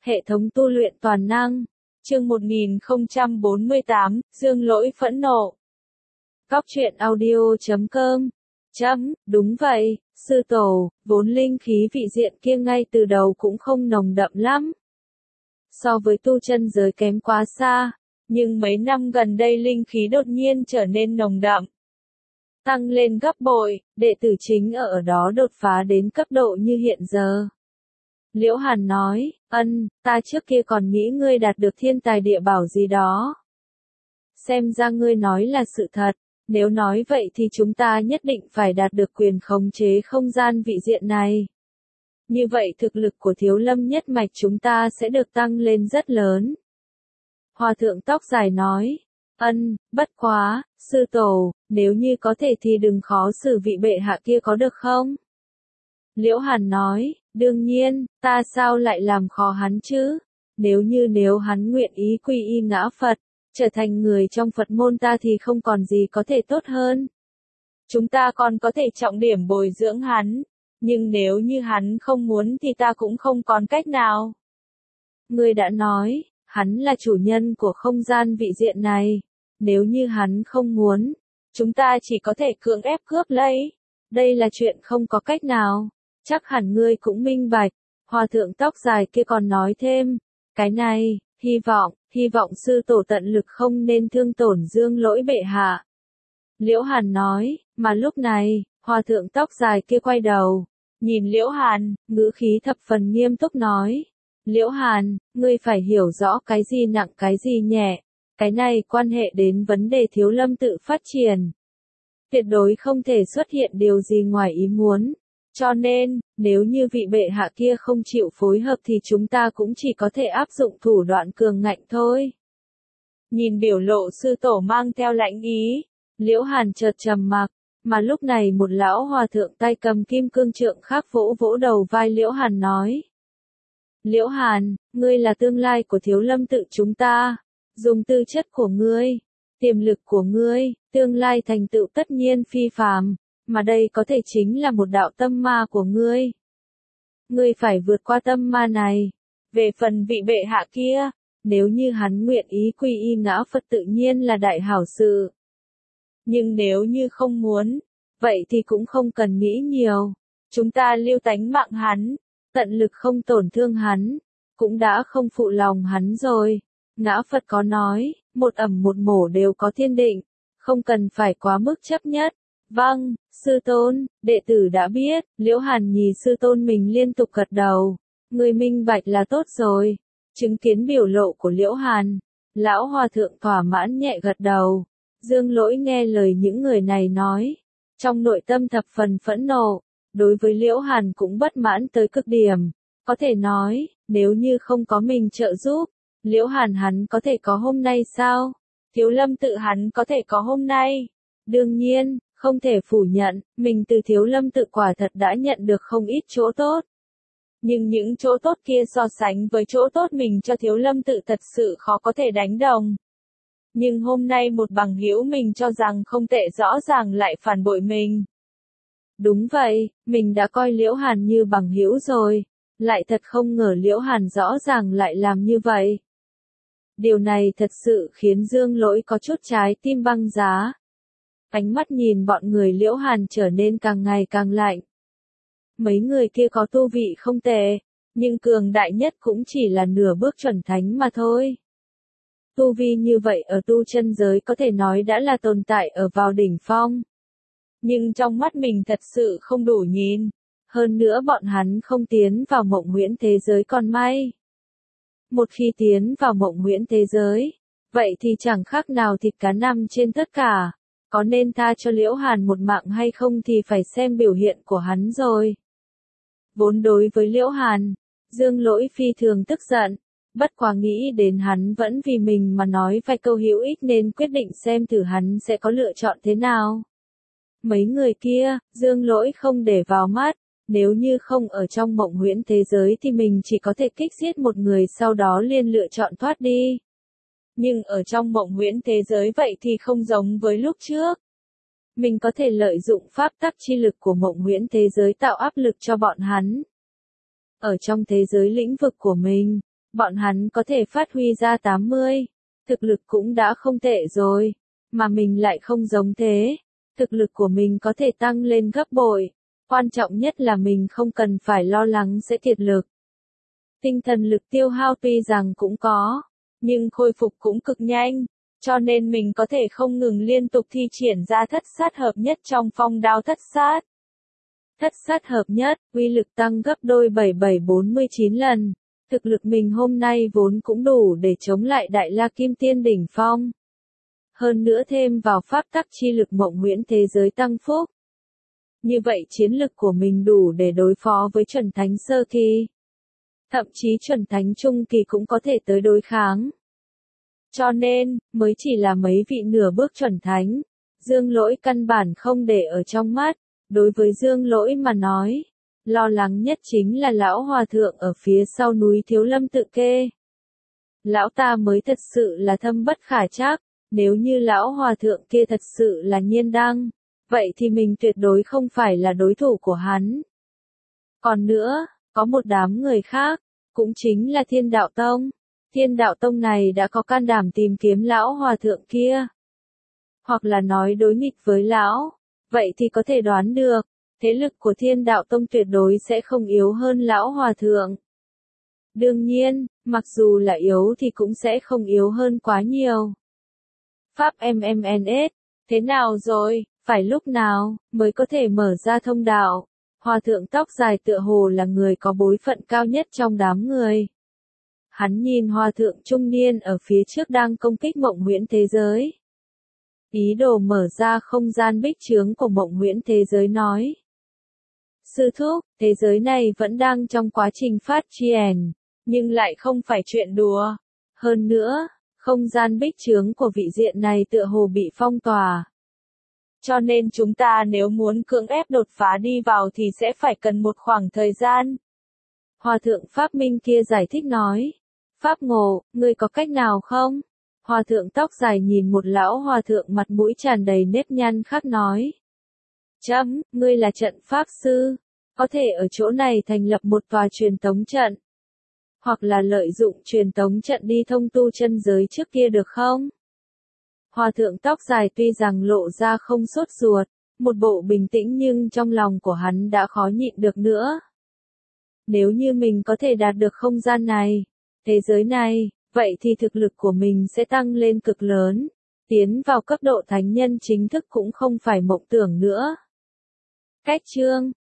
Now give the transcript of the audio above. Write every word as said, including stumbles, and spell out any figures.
Hệ thống tu luyện toàn năng. Chương một nghìn không trăm bốn mươi tám, Dương Lỗi phẫn nộ. Cóc truyện audio chấm com. Chấm, đúng vậy, sư tổ, vốn linh khí vị diện kia ngay từ đầu cũng không nồng đậm lắm. So với tu chân giới kém quá xa, nhưng mấy năm gần đây linh khí đột nhiên trở nên nồng đậm. Tăng lên gấp bội, đệ tử chính ở đó đột phá đến cấp độ như hiện giờ. Liễu Hàn nói, ân, ta trước kia còn nghĩ ngươi đạt được thiên tài địa bảo gì đó. Xem ra ngươi nói là sự thật, nếu nói vậy thì chúng ta nhất định phải đạt được quyền khống chế không gian vị diện này. Như vậy thực lực của Thiếu Lâm nhất mạch chúng ta sẽ được tăng lên rất lớn. Hòa thượng tóc dài nói, ân, bất quá, sư tổ, nếu như có thể thì đừng khó xử vị bệ hạ kia có được không? Liễu Hàn nói, đương nhiên, ta sao lại làm khó hắn chứ? Nếu như nếu hắn nguyện ý quy y ngã Phật, trở thành người trong Phật môn ta thì không còn gì có thể tốt hơn. Chúng ta còn có thể trọng điểm bồi dưỡng hắn, nhưng nếu như hắn không muốn thì ta cũng không còn cách nào. Ngươi đã nói, hắn là chủ nhân của không gian vị diện này, nếu như hắn không muốn, chúng ta chỉ có thể cưỡng ép cướp lấy. Đây là chuyện không có cách nào. Chắc hẳn ngươi cũng minh bạch. Hòa thượng tóc dài kia còn nói thêm, cái này, hy vọng, hy vọng sư tổ tận lực không nên thương tổn Dương Lỗi bệ hạ. Liễu Hàn nói, mà lúc này, hòa thượng tóc dài kia quay đầu, nhìn Liễu Hàn, ngữ khí thập phần nghiêm túc nói, Liễu Hàn, ngươi phải hiểu rõ cái gì nặng cái gì nhẹ, cái này quan hệ đến vấn đề Thiếu Lâm tự phát triển. Tuyệt đối không thể xuất hiện điều gì ngoài ý muốn. Cho nên, nếu như vị bệ hạ kia không chịu phối hợp thì chúng ta cũng chỉ có thể áp dụng thủ đoạn cường ngạnh thôi. Nhìn biểu lộ sư tổ mang theo lãnh ý, Liễu Hàn chợt trầm mặc, mà lúc này một lão hòa thượng tay cầm kim cương trượng khác vỗ vỗ đầu vai Liễu Hàn nói. Liễu Hàn, ngươi là tương lai của Thiếu Lâm tự chúng ta, dùng tư chất của ngươi, tiềm lực của ngươi, tương lai thành tựu tất nhiên phi phàm. Mà đây có thể chính là một đạo tâm ma của ngươi. Ngươi phải vượt qua tâm ma này. Về phần vị bệ hạ kia, nếu như hắn nguyện ý quy y ngã Phật tự nhiên là đại hảo sự. Nhưng nếu như không muốn, vậy thì cũng không cần nghĩ nhiều. Chúng ta lưu tánh mạng hắn, tận lực không tổn thương hắn, cũng đã không phụ lòng hắn rồi. Ngã Phật có nói, một ẩm một mổ đều có thiên định, không cần phải quá mức chấp nhất. Vâng, sư tôn, đệ tử đã biết. Liễu Hàn nhìn sư tôn mình liên tục gật đầu. Người minh bạch là tốt rồi. Chứng kiến biểu lộ của Liễu Hàn, lão hòa thượng thỏa mãn nhẹ gật đầu. Dương Lỗi nghe lời những người này nói, trong nội tâm thập phần phẫn nộ, đối với Liễu Hàn cũng bất mãn tới cực điểm. Có thể nói, nếu như không có mình trợ giúp, Liễu Hàn hắn có thể có hôm nay sao? Thiếu Lâm tự hắn có thể có hôm nay? Đương nhiên, không thể phủ nhận, mình từ Thiếu Lâm tự quả thật đã nhận được không ít chỗ tốt. Nhưng những chỗ tốt kia so sánh với chỗ tốt mình cho Thiếu Lâm tự thật sự khó có thể đánh đồng. Nhưng hôm nay một bằng hữu mình cho rằng không tệ rõ ràng lại phản bội mình. Đúng vậy, mình đã coi Liễu Hàn như bằng hữu rồi, lại thật không ngờ Liễu Hàn rõ ràng lại làm như vậy. Điều này thật sự khiến Dương Lỗi có chút trái tim băng giá. Ánh mắt nhìn bọn người Liễu Hàn trở nên càng ngày càng lạnh. Mấy người kia có tu vị không tệ, nhưng cường đại nhất cũng chỉ là nửa bước chuẩn thánh mà thôi. Tu vi như vậy ở tu chân giới có thể nói đã là tồn tại ở vào đỉnh phong. Nhưng trong mắt mình thật sự không đủ nhìn. Hơn nữa bọn hắn không tiến vào mộng huyễn thế giới còn may. Một khi tiến vào mộng huyễn thế giới, vậy thì chẳng khác nào thịt cá nằm trên tất cả. Có nên tha cho Liễu Hàn một mạng hay không thì phải xem biểu hiện của hắn rồi. Vốn đối với Liễu Hàn, Dương Lỗi phi thường tức giận, bất quá nghĩ đến hắn vẫn vì mình mà nói vài câu hữu ích nên quyết định xem thử hắn sẽ có lựa chọn thế nào. Mấy người kia, Dương Lỗi không để vào mắt, nếu như không ở trong mộng huyễn thế giới thì mình chỉ có thể kích giết một người sau đó liền lựa chọn thoát đi. Nhưng ở trong mộng huyễn thế giới vậy thì không giống với lúc trước. Mình có thể lợi dụng pháp tắc chi lực của mộng huyễn thế giới tạo áp lực cho bọn hắn. Ở trong thế giới lĩnh vực của mình, bọn hắn có thể phát huy ra tám mươi, thực lực cũng đã không tệ rồi, mà mình lại không giống thế, thực lực của mình có thể tăng lên gấp bội, quan trọng nhất là mình không cần phải lo lắng sẽ kiệt lực. Tinh thần lực tiêu hao tuy rằng cũng có, nhưng khôi phục cũng cực nhanh, cho nên mình có thể không ngừng liên tục thi triển ra thất sát hợp nhất trong phong đao thất sát. Thất sát hợp nhất, uy lực tăng gấp đôi bảy bảy bốn mươi chín lần. Thực lực mình hôm nay vốn cũng đủ để chống lại Đại La Kim Tiên đỉnh phong. Hơn nữa thêm vào pháp tắc chi lực mộng huyễn thế giới tăng phúc. Như vậy chiến lực của mình đủ để đối phó với chuẩn thánh sơ kỳ. Thậm chí chuẩn thánh trung kỳ cũng có thể tới đối kháng. Cho nên, mới chỉ là mấy vị nửa bước chuẩn thánh. Dương Lỗi căn bản không để ở trong mắt. Đối với Dương Lỗi mà nói, lo lắng nhất chính là lão hòa thượng ở phía sau núi Thiếu Lâm Tự Kê. Lão ta mới thật sự là thâm bất khả trắc, nếu như lão hòa thượng kia thật sự là nhiên đăng, vậy thì mình tuyệt đối không phải là đối thủ của hắn. Còn nữa, có một đám người khác, cũng chính là Thiên Đạo Tông. Thiên Đạo Tông này đã có can đảm tìm kiếm lão hòa thượng kia. Hoặc là nói đối nghịch với lão. Vậy thì có thể đoán được, thế lực của Thiên Đạo Tông tuyệt đối sẽ không yếu hơn lão hòa thượng. Đương nhiên, mặc dù là yếu thì cũng sẽ không yếu hơn quá nhiều. Pháp em em en ét, thế nào rồi, phải lúc nào, mới có thể mở ra thông đạo? Hòa thượng tóc dài tựa hồ là người có bối phận cao nhất trong đám người. Hắn nhìn hòa thượng trung niên ở phía trước đang công kích mộng huyễn thế giới. Ý đồ mở ra không gian bích chướng của mộng huyễn thế giới nói. Sư thúc, thế giới này vẫn đang trong quá trình phát triển, nhưng lại không phải chuyện đùa. Hơn nữa, không gian bích chướng của vị diện này tựa hồ bị phong tỏa. Cho nên chúng ta nếu muốn cưỡng ép đột phá đi vào thì sẽ phải cần một khoảng thời gian. Hòa thượng Pháp Minh kia giải thích nói. Pháp Ngộ, ngươi có cách nào không? Hòa thượng tóc dài nhìn một lão hòa thượng mặt mũi tràn đầy nếp nhăn khác nói. Chấm, ngươi là trận pháp sư, có thể ở chỗ này thành lập một tòa truyền tống trận. Hoặc là lợi dụng truyền tống trận đi thông tu chân giới trước kia được không? Hòa thượng tóc dài tuy rằng lộ ra không sốt ruột, một bộ bình tĩnh nhưng trong lòng của hắn đã khó nhịn được nữa. Nếu như mình có thể đạt được không gian này, thế giới này, vậy thì thực lực của mình sẽ tăng lên cực lớn, tiến vào cấp độ thánh nhân chính thức cũng không phải mộng tưởng nữa. Cách chương